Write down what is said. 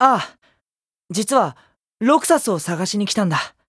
ああ、実はロクサスを探しに来たんだ。